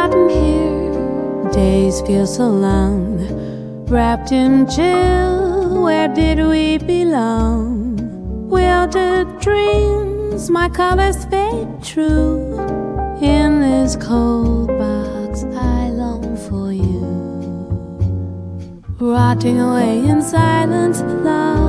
I'm here. Days feel so long, wrapped in chill. Where did we belong? Wilted dreams, my colors fade true. In this cold box I long for you. Rotting away in silence, love.